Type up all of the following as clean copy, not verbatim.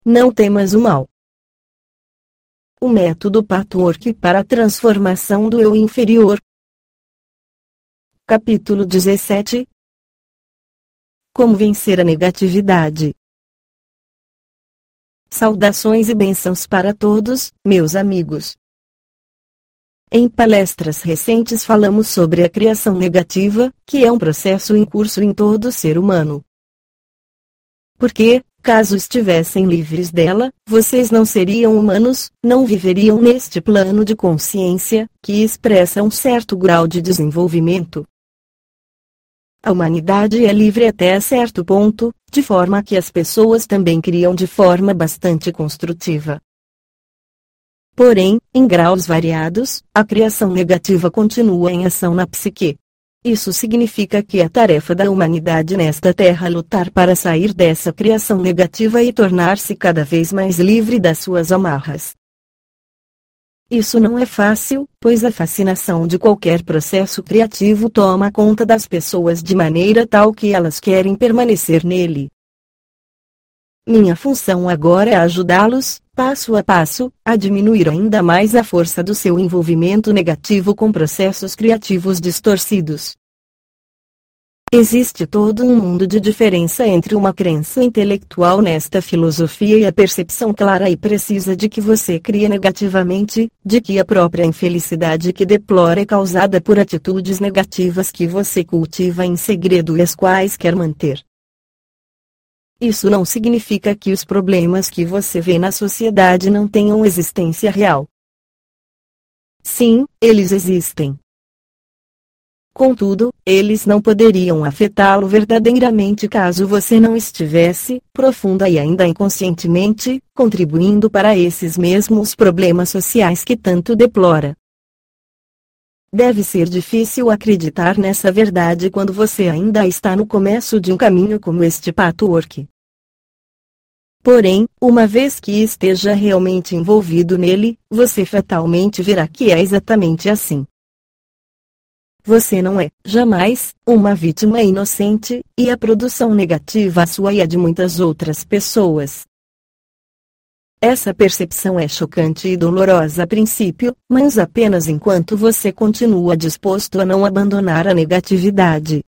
não temas o mal. O método Patchwork para a transformação do eu inferior. Capítulo 17. Como vencer a negatividade. Saudações e bênçãos para todos, meus amigos. Em palestras recentes falamos sobre a criação negativa, que é um processo em curso em todo ser humano. Porque, caso estivessem livres dela, vocês não seriam humanos, não viveriam neste plano de consciência, que expressa um certo grau de desenvolvimento. A humanidade é livre até certo ponto, de forma que as pessoas também criam de forma bastante construtiva. Porém, em graus variados, a criação negativa continua em ação na psique. Isso significa que é tarefa da humanidade nesta terra lutar para sair dessa criação negativa e tornar-se cada vez mais livre das suas amarras. Isso não é fácil, pois a fascinação de qualquer processo criativo toma conta das pessoas de maneira tal que elas querem permanecer nele. Minha função agora é ajudá-los, passo a passo, a diminuir ainda mais a força do seu envolvimento negativo com processos criativos distorcidos. Existe todo um mundo de diferença entre uma crença intelectual nesta filosofia e a percepção clara e precisa de que você cria negativamente, de que a própria infelicidade que deplora é causada por atitudes negativas que você cultiva em segredo e as quais quer manter. Isso não significa que os problemas que você vê na sociedade não tenham existência real. Sim, eles existem. Contudo, eles não poderiam afetá-lo verdadeiramente caso você não estivesse, profunda e ainda inconscientemente, contribuindo para esses mesmos problemas sociais que tanto deplora. Deve ser difícil acreditar nessa verdade quando você ainda está no começo de um caminho como este patchwork. Porém, uma vez que esteja realmente envolvido nele, você fatalmente verá que é exatamente assim. Você não é, jamais, uma vítima inocente, e a produção negativa sua e a de muitas outras pessoas. Essa percepção é chocante e dolorosa a princípio, mas apenas enquanto você continua disposto a não abandonar a negatividade.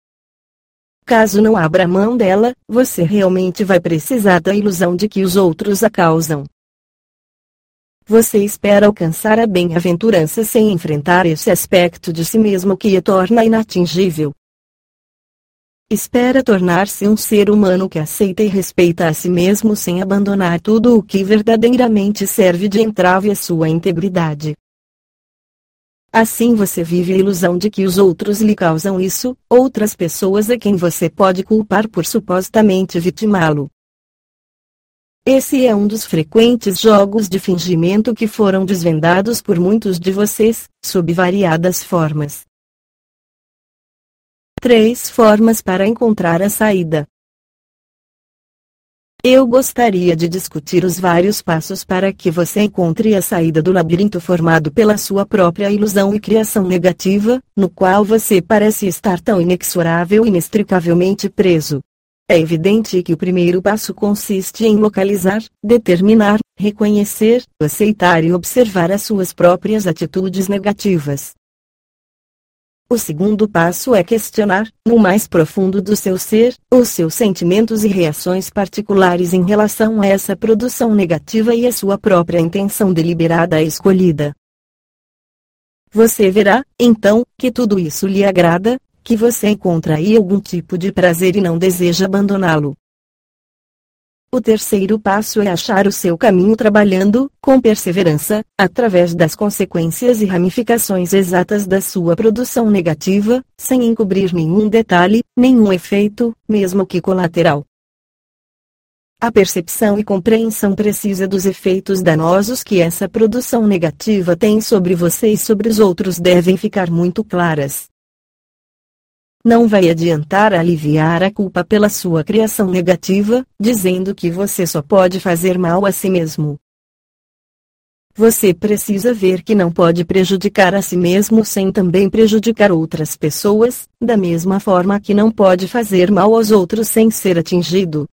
Caso não abra mão dela, você realmente vai precisar da ilusão de que os outros a causam. Você espera alcançar a bem-aventurança sem enfrentar esse aspecto de si mesmo que a torna inatingível. Espera tornar-se um ser humano que aceita e respeita a si mesmo sem abandonar tudo o que verdadeiramente serve de entrave à sua integridade. Assim você vive a ilusão de que os outros lhe causam isso, outras pessoas a quem você pode culpar por supostamente vitimá-lo. Esse é um dos frequentes jogos de fingimento que foram desvendados por muitos de vocês, sob variadas formas. 3 formas para encontrar a saída. Eu gostaria de discutir os vários passos para que você encontre a saída do labirinto formado pela sua própria ilusão e criação negativa, no qual você parece estar tão inexorável e inextricavelmente preso. É evidente que o primeiro passo consiste em localizar, determinar, reconhecer, aceitar e observar as suas próprias atitudes negativas. O segundo passo é questionar, no mais profundo do seu ser, os seus sentimentos e reações particulares em relação a essa produção negativa e a sua própria intenção deliberada e escolhida. Você verá, então, que tudo isso lhe agrada, que você encontra aí algum tipo de prazer e não deseja abandoná-lo. O terceiro passo é achar o seu caminho trabalhando, com perseverança, através das consequências e ramificações exatas da sua produção negativa, sem encobrir nenhum detalhe, nenhum efeito, mesmo que colateral. A percepção e compreensão precisa dos efeitos danosos que essa produção negativa tem sobre você e sobre os outros devem ficar muito claras. Não vai adiantar aliviar a culpa pela sua criação negativa, dizendo que você só pode fazer mal a si mesmo. Você precisa ver que não pode prejudicar a si mesmo sem também prejudicar outras pessoas, da mesma forma que não pode fazer mal aos outros sem ser atingido.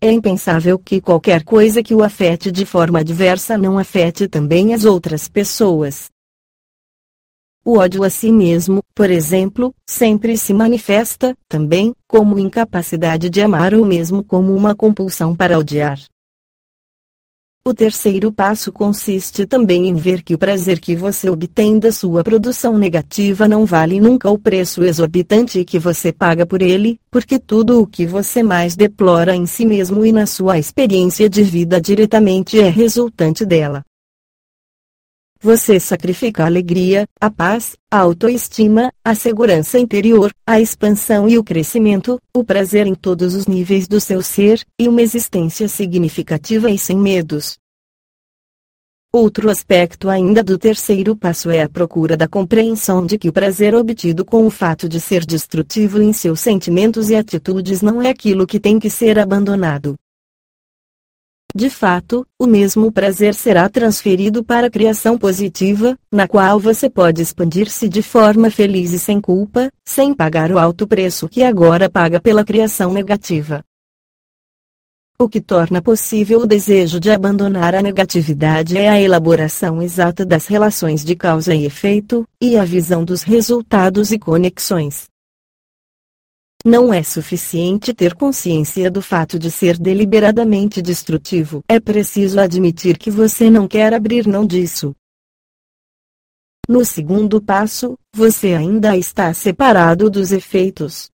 É impensável que qualquer coisa que o afete de forma adversa não afete também as outras pessoas. O ódio a si mesmo, por exemplo, sempre se manifesta, também, como incapacidade de amar ou mesmo como uma compulsão para odiar. O terceiro passo consiste também em ver que o prazer que você obtém da sua produção negativa não vale nunca o preço exorbitante que você paga por ele, porque tudo o que você mais deplora em si mesmo e na sua experiência de vida diretamente é resultante dela. Você sacrifica a alegria, a paz, a autoestima, a segurança interior, a expansão e o crescimento, o prazer em todos os níveis do seu ser, e uma existência significativa e sem medos. Outro aspecto ainda do terceiro passo é a procura da compreensão de que o prazer obtido com o fato de ser destrutivo em seus sentimentos e atitudes não é aquilo que tem que ser abandonado. De fato, o mesmo prazer será transferido para a criação positiva, na qual você pode expandir-se de forma feliz e sem culpa, sem pagar o alto preço que agora paga pela criação negativa. O que torna possível o desejo de abandonar a negatividade é a elaboração exata das relações de causa e efeito, e a visão dos resultados e conexões. Não é suficiente ter consciência do fato de ser deliberadamente destrutivo. É preciso admitir que você não quer abrir mão disso. No segundo passo, você ainda está separado dos efeitos.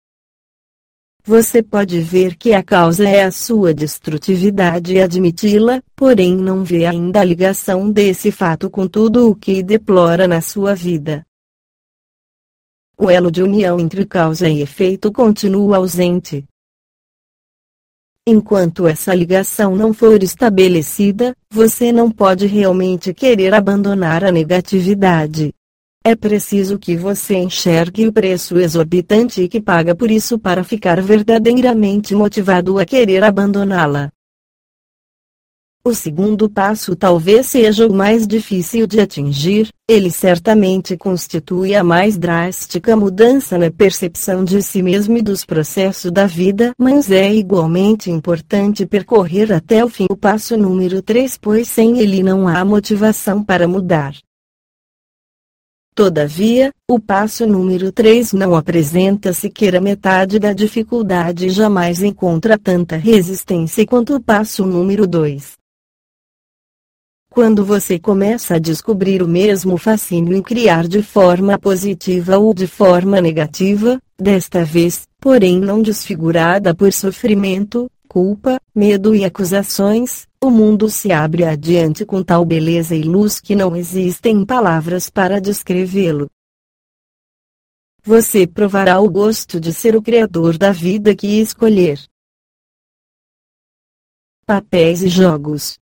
Você pode ver que a causa é a sua destrutividade e admiti-la, porém não vê ainda a ligação desse fato com tudo o que deplora na sua vida. O elo de união entre causa e efeito continua ausente. Enquanto essa ligação não for estabelecida, você não pode realmente querer abandonar a negatividade. É preciso que você enxergue o preço exorbitante que paga por isso para ficar verdadeiramente motivado a querer abandoná-la. O segundo passo talvez seja o mais difícil de atingir, ele certamente constitui a mais drástica mudança na percepção de si mesmo e dos processos da vida, mas é igualmente importante percorrer até o fim o passo número 3, pois sem ele não há motivação para mudar. Todavia, o passo número 3 não apresenta sequer a metade da dificuldade e jamais encontra tanta resistência quanto o passo número 2. Quando você começa a descobrir o mesmo fascínio em criar de forma positiva ou de forma negativa, desta vez, porém não desfigurada por sofrimento, culpa, medo e acusações, o mundo se abre adiante com tal beleza e luz que não existem palavras para descrevê-lo. Você provará o gosto de ser o criador da vida que escolher. Papéis e jogos.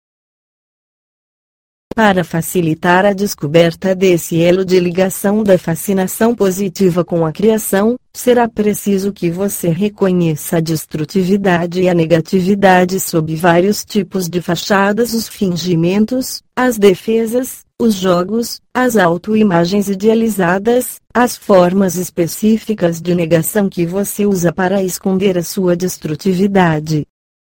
Para facilitar a descoberta desse elo de ligação da fascinação positiva com a criação, será preciso que você reconheça a destrutividade e a negatividade sob vários tipos de fachadas, os fingimentos, as defesas, os jogos, as autoimagens idealizadas, as formas específicas de negação que você usa para esconder a sua destrutividade.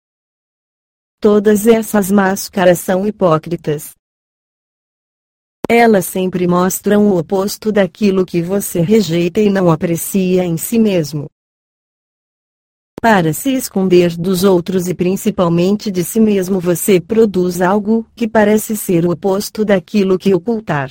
Todas essas máscaras são hipócritas. Elas sempre mostram o oposto daquilo que você rejeita e não aprecia em si mesmo. Para se esconder dos outros e principalmente de si mesmo, você produz algo que parece ser o oposto daquilo que ocultar.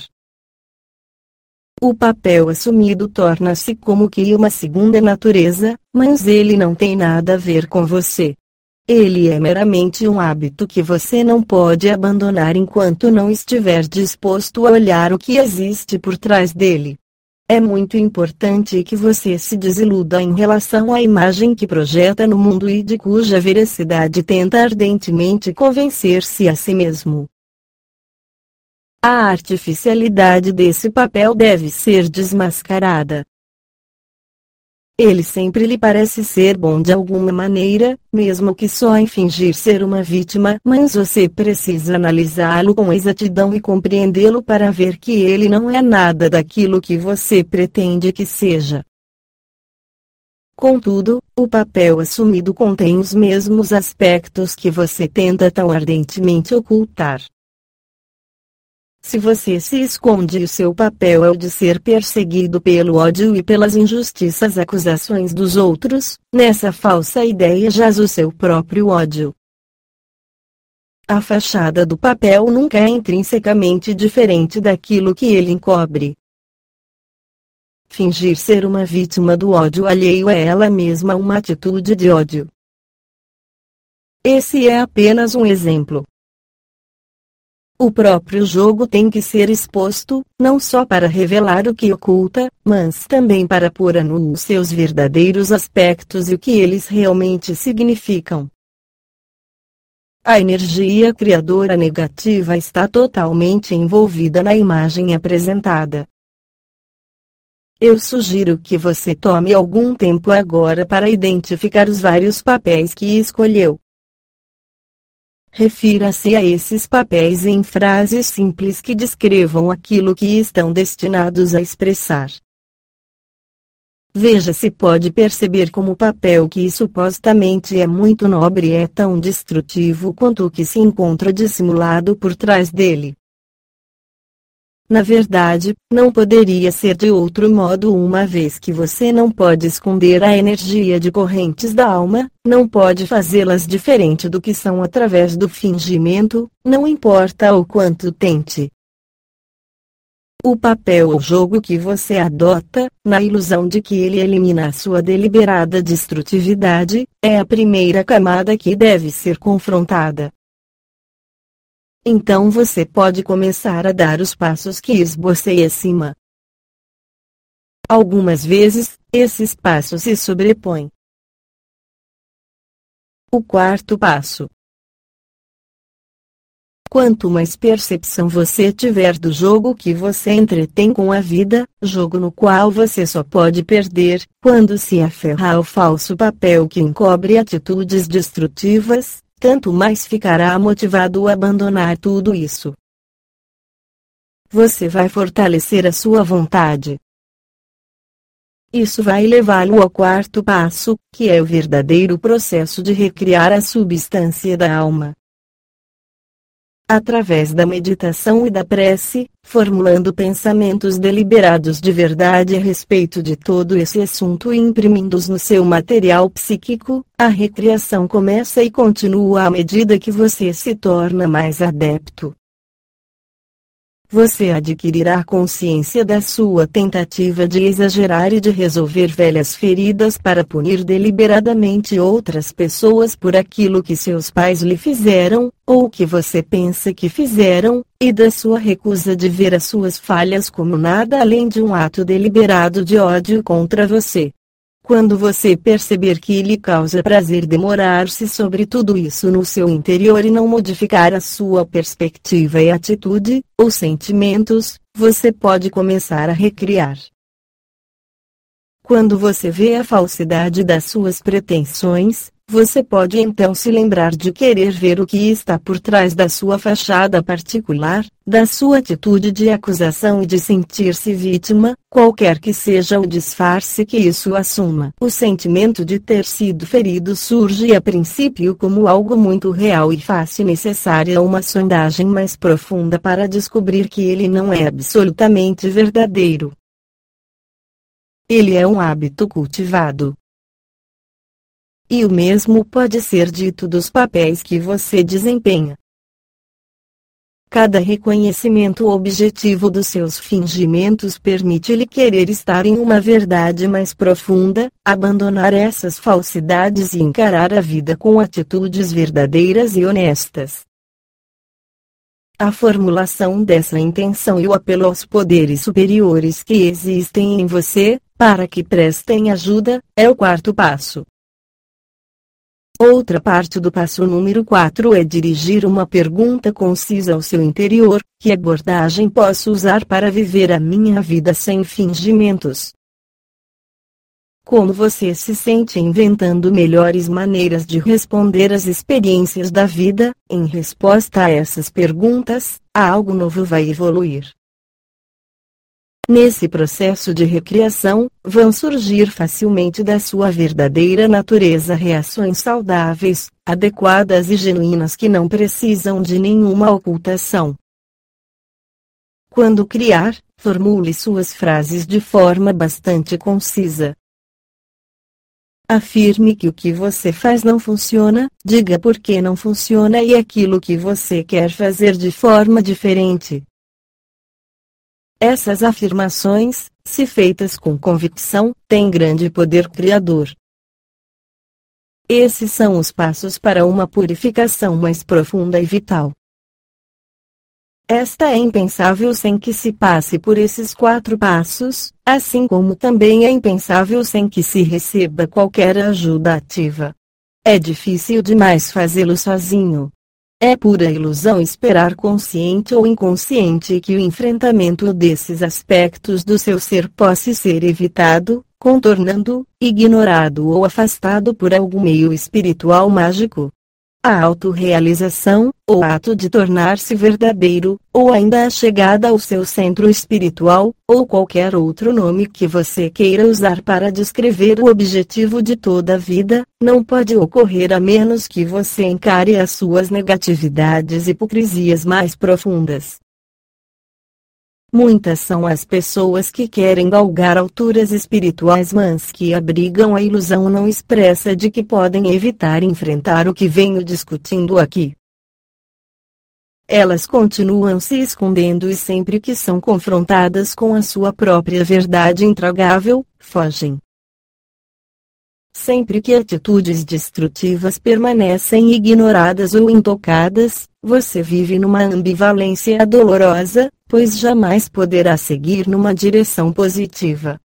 O papel assumido torna-se como que uma segunda natureza, mas ele não tem nada a ver com você. Ele é meramente um hábito que você não pode abandonar enquanto não estiver disposto a olhar o que existe por trás dele. É muito importante que você se desiluda em relação à imagem que projeta no mundo e de cuja veracidade tenta ardentemente convencer-se a si mesmo. A artificialidade desse papel deve ser desmascarada. Ele sempre lhe parece ser bom de alguma maneira, mesmo que só em fingir ser uma vítima, mas você precisa analisá-lo com exatidão e compreendê-lo para ver que ele não é nada daquilo que você pretende que seja. Contudo, o papel assumido contém os mesmos aspectos que você tenta tão ardentemente ocultar. Se você se esconde, o seu papel é o de ser perseguido pelo ódio e pelas injustiças acusações dos outros, nessa falsa ideia jaz o seu próprio ódio. A fachada do papel nunca é intrinsecamente diferente daquilo que ele encobre. Fingir ser uma vítima do ódio alheio é ela mesma uma atitude de ódio. Esse é apenas um exemplo. O próprio jogo tem que ser exposto, não só para revelar o que oculta, mas também para pôr a nu os seus verdadeiros aspectos e o que eles realmente significam. A energia criadora negativa está totalmente envolvida na imagem apresentada. Eu sugiro que você tome algum tempo agora para identificar os vários papéis que escolheu. Refira-se a esses papéis em frases simples que descrevam aquilo que estão destinados a expressar. Veja se pode perceber como o papel que supostamente é muito nobre é tão destrutivo quanto o que se encontra dissimulado por trás dele. Na verdade, não poderia ser de outro modo, uma vez que você não pode esconder a energia de correntes da alma, não pode fazê-las diferente do que são através do fingimento, não importa o quanto tente. O papel ou jogo que você adota, na ilusão de que ele elimina a sua deliberada destrutividade, é a primeira camada que deve ser confrontada. Então você pode começar a dar os passos que esbocei acima. Algumas vezes, esses passos se sobrepõem. O quarto passo. Quanto mais percepção você tiver do jogo que você entretém com a vida, jogo no qual você só pode perder, quando se aferra ao falso papel que encobre atitudes destrutivas, tanto mais ficará motivado a abandonar tudo isso. Você vai fortalecer a sua vontade. Isso vai levá-lo ao quarto passo, que é o verdadeiro processo de recriar a substância da alma. Através da meditação e da prece, formulando pensamentos deliberados de verdade a respeito de todo esse assunto e imprimindo-os no seu material psíquico, a recriação começa e continua à medida que você se torna mais adepto. Você adquirirá consciência da sua tentativa de exagerar e de resolver velhas feridas para punir deliberadamente outras pessoas por aquilo que seus pais lhe fizeram, ou que você pensa que fizeram, e da sua recusa de ver as suas falhas como nada além de um ato deliberado de ódio contra você. Quando você perceber que lhe causa prazer demorar-se sobre tudo isso no seu interior e não modificar a sua perspectiva e atitude, ou sentimentos, você pode começar a recriar. Quando você vê a falsidade das suas pretensões, você pode então se lembrar de querer ver o que está por trás da sua fachada particular, da sua atitude de acusação e de sentir-se vítima, qualquer que seja o disfarce que isso assuma. O sentimento de ter sido ferido surge a princípio como algo muito real e fácil, necessária uma sondagem mais profunda para descobrir que ele não é absolutamente verdadeiro. Ele é um hábito cultivado. E o mesmo pode ser dito dos papéis que você desempenha. Cada reconhecimento objetivo dos seus fingimentos permite-lhe querer estar em uma verdade mais profunda, abandonar essas falsidades e encarar a vida com atitudes verdadeiras e honestas. A formulação dessa intenção e o apelo aos poderes superiores que existem em você, para que prestem ajuda, é o quarto passo. Outra parte do passo número 4 é dirigir uma pergunta concisa ao seu interior: que abordagem posso usar para viver a minha vida sem fingimentos? Como você se sente inventando melhores maneiras de responder às experiências da vida? Em resposta a essas perguntas, algo novo vai evoluir. Nesse processo de recriação, vão surgir facilmente da sua verdadeira natureza reações saudáveis, adequadas e genuínas que não precisam de nenhuma ocultação. Quando criar, formule suas frases de forma bastante concisa. Afirme que o que você faz não funciona, diga por que não funciona e aquilo que você quer fazer de forma diferente. Essas afirmações, se feitas com convicção, têm grande poder criador. Esses são os passos para uma purificação mais profunda e vital. Esta é impensável sem que se passe por esses 4 passos, assim como também é impensável sem que se receba qualquer ajuda ativa. É difícil demais fazê-lo sozinho. É pura ilusão esperar consciente ou inconsciente que o enfrentamento desses aspectos do seu ser possa ser evitado, contornando, ignorado ou afastado por algum meio espiritual mágico. A autorrealização, o ato de tornar-se verdadeiro, ou ainda a chegada ao seu centro espiritual, ou qualquer outro nome que você queira usar para descrever o objetivo de toda a vida, não pode ocorrer a menos que você encare as suas negatividades e hipocrisias mais profundas. Muitas são as pessoas que querem galgar alturas espirituais mas que abrigam a ilusão não expressa de que podem evitar enfrentar o que venho discutindo aqui. Elas continuam se escondendo e sempre que são confrontadas com a sua própria verdade intragável, fogem. Sempre que atitudes destrutivas permanecem ignoradas ou intocadas, você vive numa ambivalência dolorosa, pois jamais poderá seguir numa direção positiva.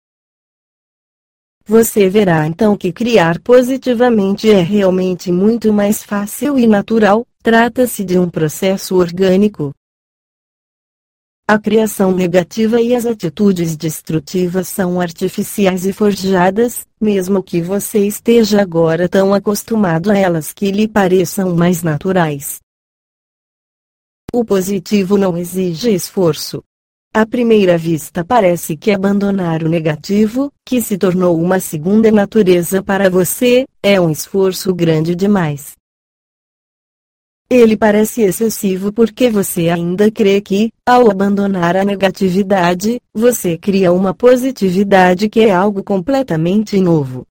Você verá então que criar positivamente é realmente muito mais fácil e natural, trata-se de um processo orgânico. A criação negativa e as atitudes destrutivas são artificiais e forjadas, mesmo que você esteja agora tão acostumado a elas que lhe pareçam mais naturais. O positivo não exige esforço. À primeira vista parece que abandonar o negativo, que se tornou uma segunda natureza para você, é um esforço grande demais. Ele parece excessivo porque você ainda crê que, ao abandonar a negatividade, você cria uma positividade que é algo completamente novo.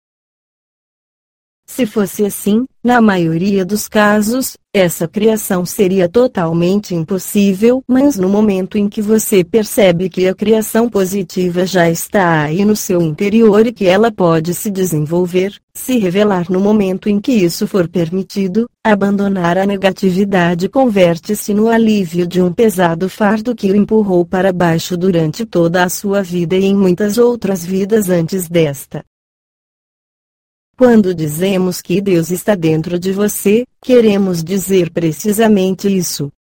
Se fosse assim, na maioria dos casos, essa criação seria totalmente impossível, mas no momento em que você percebe que a criação positiva já está aí no seu interior e que ela pode se desenvolver, se revelar no momento em que isso for permitido, abandonar a negatividade converte-se no alívio de um pesado fardo que o empurrou para baixo durante toda a sua vida e em muitas outras vidas antes desta. Quando dizemos que Deus está dentro de você, queremos dizer precisamente isso.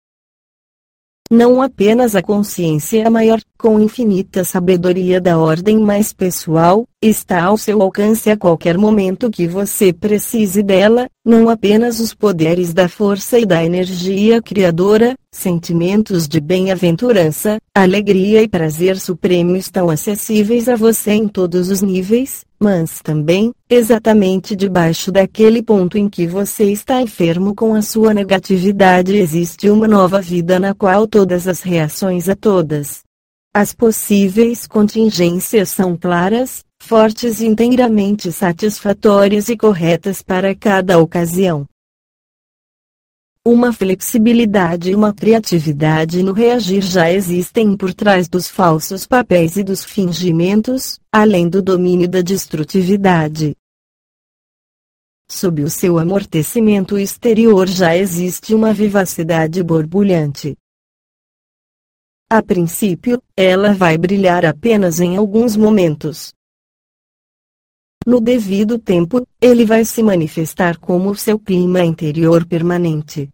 Não apenas a consciência maior, com infinita sabedoria da ordem mais pessoal, está ao seu alcance a qualquer momento que você precise dela, não apenas os poderes da força e da energia criadora, sentimentos de bem-aventurança, alegria e prazer supremo estão acessíveis a você em todos os níveis, mas também, exatamente debaixo daquele ponto em que você está enfermo com a sua negatividade existe uma nova vida na qual todas as reações a todas as possíveis contingências são claras, fortes e inteiramente satisfatórias e corretas para cada ocasião. Uma flexibilidade e uma criatividade no reagir já existem por trás dos falsos papéis e dos fingimentos, além do domínio da destrutividade. Sob o seu amortecimento exterior já existe uma vivacidade borbulhante. A princípio, ela vai brilhar apenas em alguns momentos. No devido tempo, ele vai se manifestar como o seu clima interior permanente.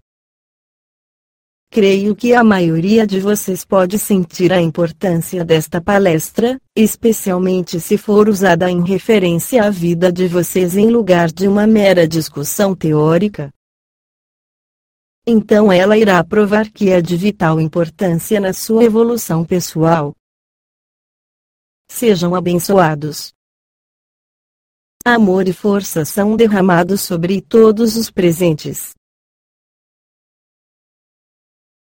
Creio que a maioria de vocês pode sentir a importância desta palestra, especialmente se for usada em referência à vida de vocês em lugar de uma mera discussão teórica. Então ela irá provar que é de vital importância na sua evolução pessoal. Sejam abençoados. Amor e força são derramados sobre todos os presentes.